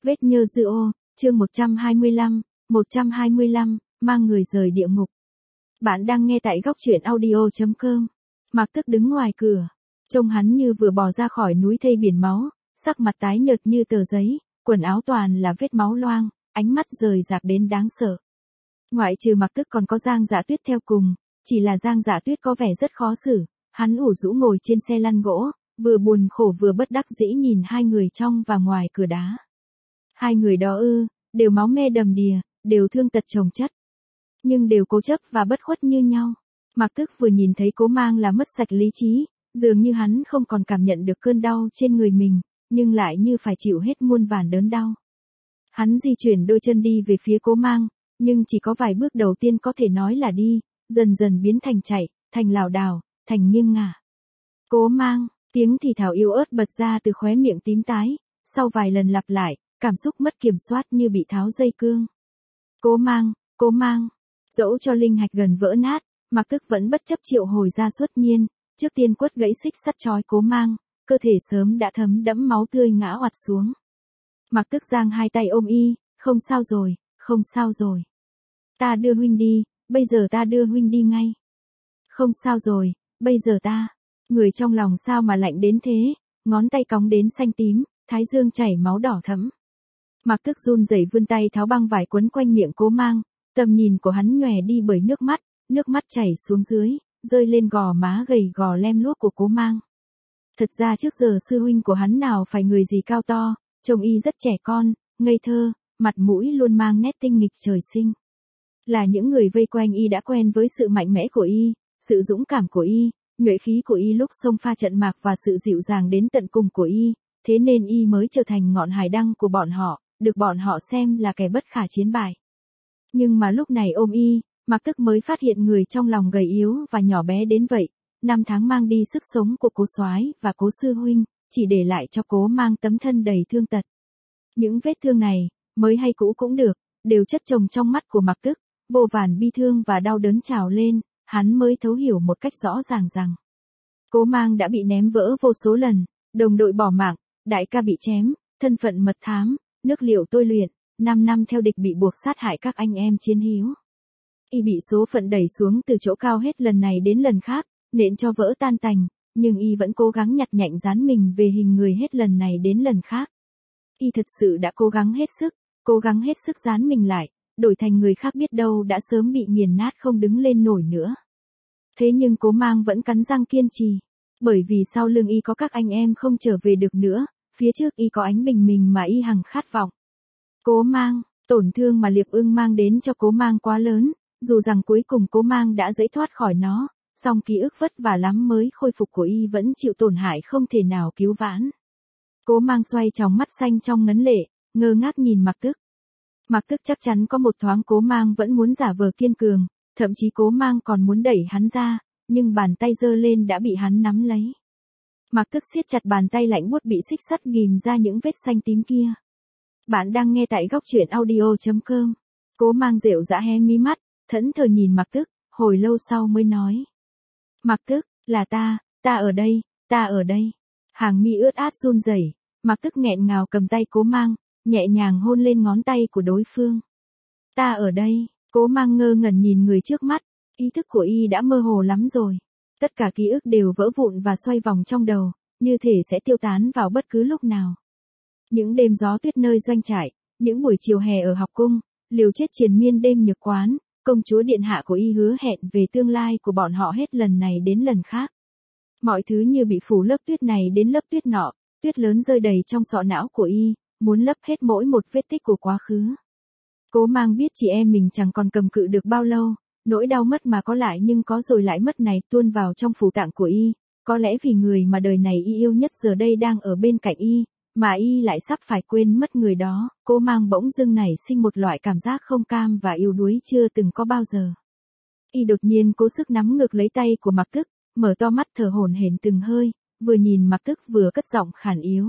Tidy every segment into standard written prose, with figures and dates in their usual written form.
Vết nhơ dư ô, chương 125, mang người rời địa ngục. Bạn đang nghe tại góc truyện audio.com. Mạc Tức đứng ngoài cửa, trông hắn như vừa bò ra khỏi núi thây biển máu, sắc mặt tái nhợt như tờ giấy, quần áo toàn là vết máu loang, ánh mắt rời rạc đến đáng sợ. Ngoại trừ Mạc Tức còn có Giang Dạ Tuyết theo cùng, chỉ là Giang Dạ Tuyết có vẻ rất khó xử, hắn ủ rũ ngồi trên xe lăn gỗ, vừa buồn khổ vừa bất đắc dĩ nhìn hai người trong và ngoài cửa đá. Hai người đó đều máu me đầm đìa, đều thương tật chồng chất, nhưng đều cố chấp và bất khuất như nhau. Mạc Tức vừa nhìn thấy Cố Mang là mất sạch lý trí, dường như hắn không còn cảm nhận được cơn đau trên người mình, nhưng lại như phải chịu hết muôn vàn đớn đau. Hắn di chuyển đôi chân đi về phía Cố Mang, nhưng chỉ có vài bước đầu tiên có thể nói là đi, dần dần biến thành chạy, thành lảo đảo, thành nghiêng ngả. Cố Mang, tiếng thì thào yếu ớt bật ra từ khóe miệng tím tái, sau vài lần lặp lại, cảm xúc mất kiểm soát như bị tháo dây cương. Cố Mang, dẫu cho linh hạch gần vỡ nát, Mạc Tức vẫn bất chấp triệu hồi ra Xuất Nhiên, trước tiên quất gãy xích sắt trói Cố Mang, cơ thể sớm đã thấm đẫm máu tươi ngã oặt xuống. Mạc Tức giang hai tay ôm y, không sao rồi. Ta đưa huynh đi, bây giờ ta đưa huynh đi ngay. Không sao rồi, bây giờ ta. Người trong lòng sao mà lạnh đến thế, ngón tay cóng đến xanh tím, thái dương chảy máu đỏ thẫm. Mạc Tức run rẩy vươn tay tháo băng vải quấn quanh miệng Cố Mang, tầm nhìn của hắn nhòe đi bởi nước mắt chảy xuống dưới, rơi lên gò má gầy gò lem luốc của Cố Mang. Thật ra trước giờ sư huynh của hắn nào phải người gì cao to, trông y rất trẻ con, ngây thơ, mặt mũi luôn mang nét tinh nghịch trời sinh. Là những người vây quanh y đã quen với sự mạnh mẽ của y, sự dũng cảm của y, nhuệ khí của y lúc xông pha trận mạc và sự dịu dàng đến tận cùng của y, thế nên y mới trở thành ngọn hải đăng của bọn họ, được bọn họ xem là kẻ bất khả chiến bại. Nhưng mà lúc này ôm y, Mạc Tức mới phát hiện người trong lòng gầy yếu và nhỏ bé đến vậy, 5 tháng mang đi sức sống của Cố soái và Cố sư huynh, chỉ để lại cho Cố Mang tấm thân đầy thương tật. Những vết thương này, mới hay cũ cũng được, đều chất chồng trong mắt của Mạc Tức, vô vàn bi thương và đau đớn trào lên, hắn mới thấu hiểu một cách rõ ràng rằng Cố Mang đã bị ném vỡ vô số lần, đồng đội bỏ mạng, đại ca bị chém, thân phận mật thám, nước liệu tôi luyện, 5 năm theo địch bị buộc sát hại các anh em chiến hữu. Y bị số phận đẩy xuống từ chỗ cao hết lần này đến lần khác, nện cho vỡ tan tành, nhưng y vẫn cố gắng nhặt nhạnh dán mình về hình người hết lần này đến lần khác. Y thật sự đã cố gắng hết sức dán mình lại, đổi thành người khác biết đâu đã sớm bị nghiền nát không đứng lên nổi nữa. Thế nhưng Cố Mang vẫn cắn răng kiên trì, bởi vì sau lưng y có các anh em không trở về được nữa, phía trước y có ánh bình minh mà y hằng khát vọng. Cố Mang, tổn thương mà Liệp Ưng mang đến cho Cố Mang quá lớn, dù rằng cuối cùng Cố Mang đã dễ thoát khỏi nó, song ký ức vất vả lắm mới khôi phục của y vẫn chịu tổn hại không thể nào cứu vãn. Cố Mang xoay tròng mắt xanh trong ngấn lệ, ngơ ngác nhìn Mạc Tức. Mạc Tức chắc chắn có một thoáng Cố Mang vẫn muốn giả vờ kiên cường, thậm chí Cố Mang còn muốn đẩy hắn ra, nhưng bàn tay giơ lên đã bị hắn nắm lấy. Mạc Tức siết chặt bàn tay lạnh buốt bị xích sắt ghim ra những vết xanh tím kia. Bạn đang nghe tại góc truyện audio.com. Cố Mang rệu rã hé mí mắt, thẫn thờ nhìn Mạc Tức, hồi lâu sau mới nói. Mạc Tức, là ta ở đây. Hàng mi ướt át run rẩy, Mạc Tức nghẹn ngào cầm tay Cố Mang, nhẹ nhàng hôn lên ngón tay của đối phương. Ta ở đây, Cố Mang ngơ ngẩn nhìn người trước mắt, ý thức của y đã mơ hồ lắm rồi. Tất cả ký ức đều vỡ vụn và xoay vòng trong đầu, như thể sẽ tiêu tán vào bất cứ lúc nào. Những đêm gió tuyết nơi doanh trại, những buổi chiều hè ở học cung, liều chết triền miên đêm nhược quán, công chúa điện hạ của y hứa hẹn về tương lai của bọn họ hết lần này đến lần khác. Mọi thứ như bị phủ lớp tuyết này đến lớp tuyết nọ, tuyết lớn rơi đầy trong sọ não của y, muốn lấp hết mỗi một vết tích của quá khứ. Cố Mang biết chị em mình chẳng còn cầm cự được bao lâu, nỗi đau mất mà có lại nhưng có rồi lại mất này tuôn vào trong phủ tạng của y, có lẽ vì người mà đời này y yêu nhất giờ đây đang ở bên cạnh y, mà y lại sắp phải quên mất người đó, Cố Mang bỗng dưng nảy sinh một loại cảm giác không cam và yếu đuối chưa từng có bao giờ. Y đột nhiên cố sức nắm ngược lấy tay của Mạc Tức, mở to mắt thở hổn hển từng hơi, vừa nhìn Mạc Tức vừa cất giọng khàn yếu.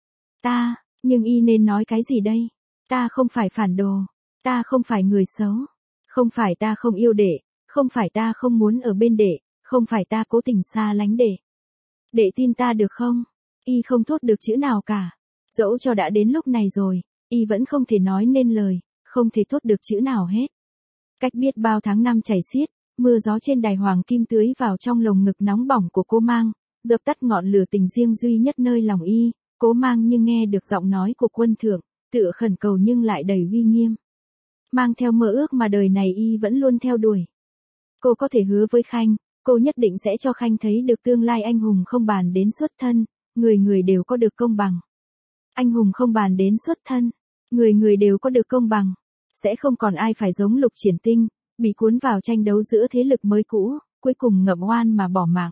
Nhưng y nên nói cái gì đây? Ta không phải phản đồ, ta không phải người xấu, không phải ta không yêu đệ, không phải ta không muốn ở bên đệ, không phải ta cố tình xa lánh đệ. Đệ tin ta được không? Y không thốt được chữ nào cả. Dẫu cho đã đến lúc này rồi, y vẫn không thể nói nên lời, không thể thốt được chữ nào hết. Cách biết bao tháng năm chảy xiết, mưa gió trên đài hoàng kim tưới vào trong lồng ngực nóng bỏng của Cố Mang, dập tắt ngọn lửa tình riêng duy nhất nơi lòng y. Cố Mang nhưng nghe được giọng nói của quân thượng, tựa khẩn cầu nhưng lại đầy uy nghiêm. Mang theo mơ ước mà đời này y vẫn luôn theo đuổi. Cô có thể hứa với Khanh, cô nhất định sẽ cho Khanh thấy được tương lai anh hùng không bàn đến xuất thân, người người đều có được công bằng. Anh hùng không bàn đến xuất thân, người người đều có được công bằng. Sẽ không còn ai phải giống Lục Triển Tinh, bị cuốn vào tranh đấu giữa thế lực mới cũ, cuối cùng ngậm oan mà bỏ mạng.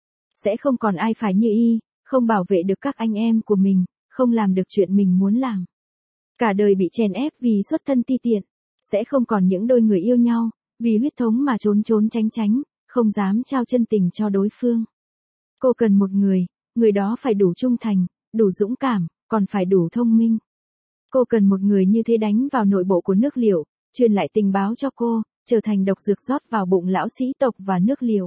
Sẽ không còn ai phải như y, không bảo vệ được các anh em của mình, không làm được chuyện mình muốn làm. Cả đời bị chèn ép vì xuất thân ti tiện. Sẽ không còn những đôi người yêu nhau, vì huyết thống mà trốn trốn tránh tránh, không dám trao chân tình cho đối phương. Cô cần một người đó phải đủ trung thành, đủ dũng cảm, còn phải đủ thông minh. Cô cần một người như thế đánh vào nội bộ của nước Liễu, truyền lại tình báo cho cô, trở thành độc dược rót vào bụng lão sĩ tộc và nước Liễu.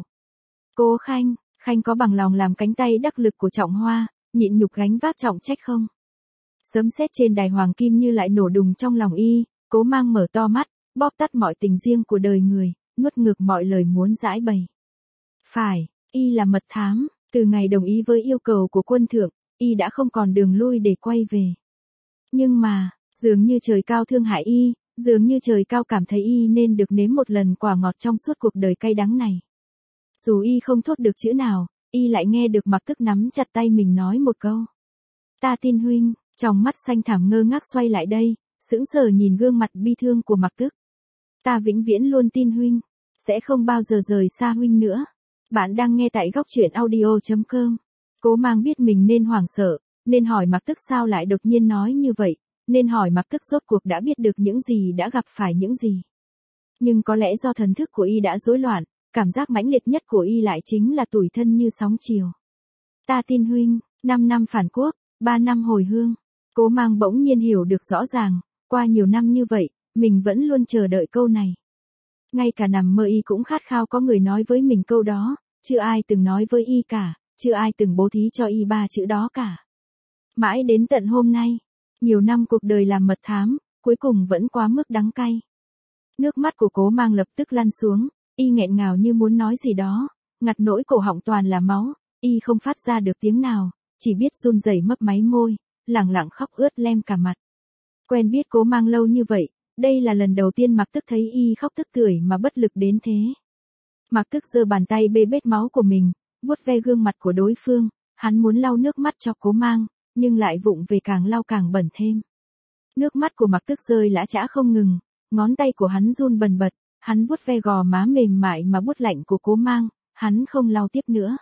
Cố Khanh, Khanh có bằng lòng làm cánh tay đắc lực của Trọng Hoa, nhịn nhục gánh vác trọng trách không? Sấm sét trên đài hoàng kim như lại nổ đùng trong lòng y, Cố Mang mở to mắt, bóp tắt mọi tình riêng của đời người, nuốt ngược mọi lời muốn giãi bày. Phải, y là mật thám, từ ngày đồng ý với yêu cầu của quân thượng, y đã không còn đường lui để quay về. Nhưng mà, dường như trời cao thương hại y, dường như trời cao cảm thấy y nên được nếm một lần quả ngọt trong suốt cuộc đời cay đắng này. Dù y không thốt được chữ nào, y lại nghe được Mạc Tức nắm chặt tay mình nói một câu. Ta tin huynh, trong mắt xanh thẳm ngơ ngác xoay lại đây, sững sờ nhìn gương mặt bi thương của Mạc Tức. Ta vĩnh viễn luôn tin huynh, sẽ không bao giờ rời xa huynh nữa. Bạn đang nghe tại góc truyện audio.com. Cố Mang biết mình nên hoảng sợ, nên hỏi Mạc Tức sao lại đột nhiên nói như vậy, nên hỏi Mạc Tức rốt cuộc đã biết được những gì, đã gặp phải những gì. Nhưng có lẽ do thần thức của y đã rối loạn, cảm giác mãnh liệt nhất của y lại chính là tủi thân như sóng chiều. Ta tin huynh, 5 năm phản quốc, 3 năm hồi hương. Cố Mang bỗng nhiên hiểu được rõ ràng, qua nhiều năm như vậy, mình vẫn luôn chờ đợi câu này. Ngay cả nằm mơ y cũng khát khao có người nói với mình câu đó, chưa ai từng nói với y cả, chưa ai từng bố thí cho y 3 chữ đó cả. Mãi đến tận hôm nay, nhiều năm cuộc đời làm mật thám, cuối cùng vẫn quá mức đắng cay. Nước mắt của Cố Mang lập tức lăn xuống, y nghẹn ngào như muốn nói gì đó, ngặt nỗi cổ họng toàn là máu, y không phát ra được tiếng nào, chỉ biết run rẩy mấp máy môi, lẳng lặng khóc ướt lem cả mặt. Quen biết Cố Mang lâu như vậy, đây là lần đầu tiên Mạc Tức thấy y khóc tức tưởi mà bất lực đến thế. Mạc Tức giơ bàn tay bê bết máu của mình, vuốt ve gương mặt của đối phương, hắn muốn lau nước mắt cho Cố Mang, nhưng lại vụng về càng lau càng bẩn thêm. Nước mắt của Mạc Tức rơi lã chã không ngừng, ngón tay của hắn run bần bật, hắn vuốt ve gò má mềm mại mà buốt lạnh của Cố Mang, hắn không lau tiếp nữa.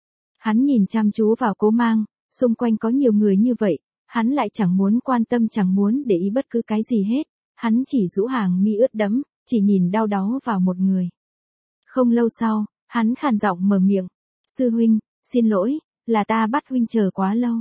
Hắn nhìn chăm chú vào Cố Mang, xung quanh có nhiều người như vậy, hắn lại chẳng muốn quan tâm, chẳng muốn để ý bất cứ cái gì hết, hắn chỉ rũ hàng mi ướt đẫm, chỉ nhìn đau đáu vào một người. Không lâu sau, hắn khàn giọng mở miệng, sư huynh, xin lỗi, là ta bắt huynh chờ quá lâu.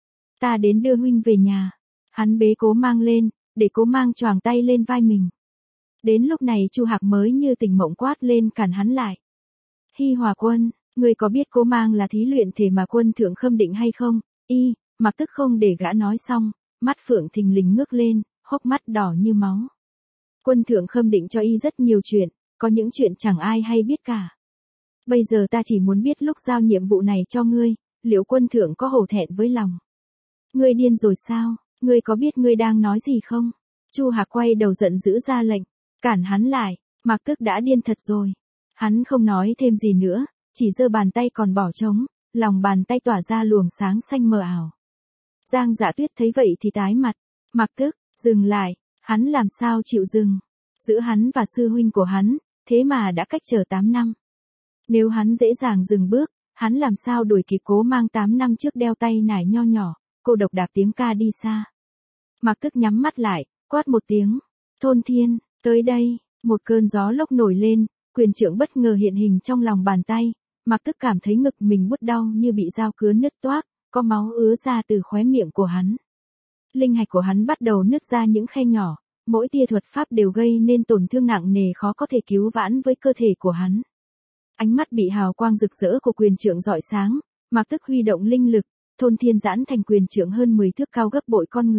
Ta đến đưa huynh về nhà. Hắn bế Cố Mang lên, để Cố Mang choàng tay lên vai mình. Đến lúc này Chu Hạc mới như tỉnh mộng quát lên cản hắn lại. Hi Hòa Quân, ngươi có biết Cố Mang là thí luyện thể mà quân thượng khâm định hay không? Mạc Tức không để gã nói xong, mắt phượng thình lình ngước lên, hốc mắt đỏ như máu. Quân thượng khâm định cho y rất nhiều chuyện, có những chuyện chẳng ai hay biết cả. Bây giờ ta chỉ muốn biết lúc giao nhiệm vụ này cho ngươi, liệu quân thượng có hổ thẹn với lòng? Ngươi điên rồi sao? Ngươi có biết ngươi đang nói gì không? Chu Hạc quay đầu giận dữ ra lệnh, cản hắn lại. Mạc Tức đã điên thật rồi. Hắn không nói thêm gì nữa, chỉ giơ bàn tay còn bỏ trống, lòng bàn tay tỏa ra luồng sáng xanh mờ ảo. Giang Dạ Tuyết thấy vậy thì tái mặt. Mạc Tức, dừng lại, hắn làm sao chịu dừng? Giữa hắn và sư huynh của hắn, thế mà đã cách trở 8 năm. Nếu hắn dễ dàng dừng bước, hắn làm sao đuổi kịp Cố Mang 8 năm trước đeo tay nải nho nhỏ, cô độc đạp tiếng ca đi xa. Mạc Tức nhắm mắt lại, quát một tiếng, Thôn Thiên, tới đây. Một cơn gió lốc nổi lên, quyền trượng bất ngờ hiện hình trong lòng bàn tay. Mạc Tức cảm thấy ngực mình buốt đau như bị dao cứa nứt toác, có máu ứa ra từ khóe miệng của hắn. Linh hạch của hắn bắt đầu nứt ra những khe nhỏ, mỗi tia thuật pháp đều gây nên tổn thương nặng nề khó có thể cứu vãn với cơ thể của hắn. Ánh mắt bị hào quang rực rỡ của quyền trượng rọi sáng, Mạc Tức huy động linh lực, Thôn Thiên giãn thành quyền trượng hơn 10 thước cao gấp bội con người,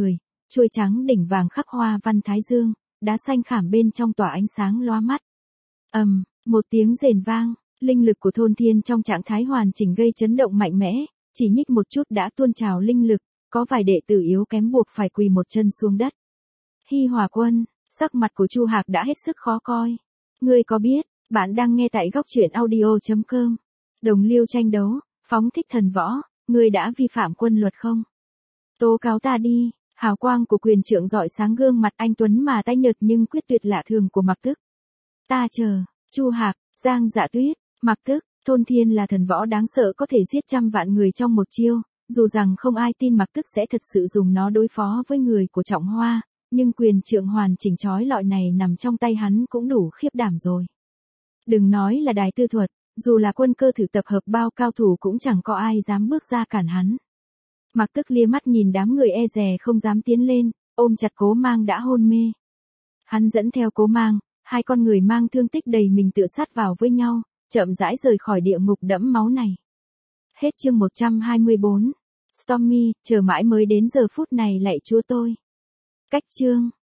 chuôi trắng đỉnh vàng khắc hoa văn thái dương, đá xanh khảm bên trong tỏa ánh sáng lóa mắt. Một tiếng rền vang, linh lực của thôn thiên trong trạng thái hoàn chỉnh gây chấn động mạnh mẽ, chỉ nhích một chút đã tuôn trào linh lực, có vài đệ tử yếu kém buộc phải quỳ một chân xuống đất. Hi Hòa Quân, sắc mặt của Chu Hạc đã hết sức khó coi. Ngươi có biết, bạn đang nghe tại góc truyện audio.com. Đồng Liêu tranh đấu, phóng thích thần võ, ngươi đã vi phạm quân luật không? Tố cáo ta đi. Hào quang của quyền trượng rọi sáng gương mặt anh tuấn mà tay nhợt nhưng quyết tuyệt lạ thường của Mạc Tức. Ta chờ, Chu Hạc, Giang Dạ Tuyết, Mạc Tức, thôn thiên là thần võ đáng sợ có thể giết trăm vạn người trong một chiêu, dù rằng không ai tin Mạc Tức sẽ thật sự dùng nó đối phó với người của Trọng Hoa, nhưng quyền trượng hoàn chỉnh chói lọi này nằm trong tay hắn cũng đủ khiếp đảm rồi. Đừng nói là đài tư thuật, dù là quân cơ thử tập hợp bao cao thủ cũng chẳng có ai dám bước ra cản hắn. Mạc Tức lia mắt nhìn đám người e dè không dám tiến lên, ôm chặt Cố Mang đã hôn mê. Hắn dẫn theo Cố Mang, hai con người mang thương tích đầy mình tựa sát vào với nhau, chậm rãi rời khỏi địa ngục đẫm máu này. Hết chương 124. Stormy, chờ mãi mới đến giờ phút này lạy Chúa tôi. Cách chương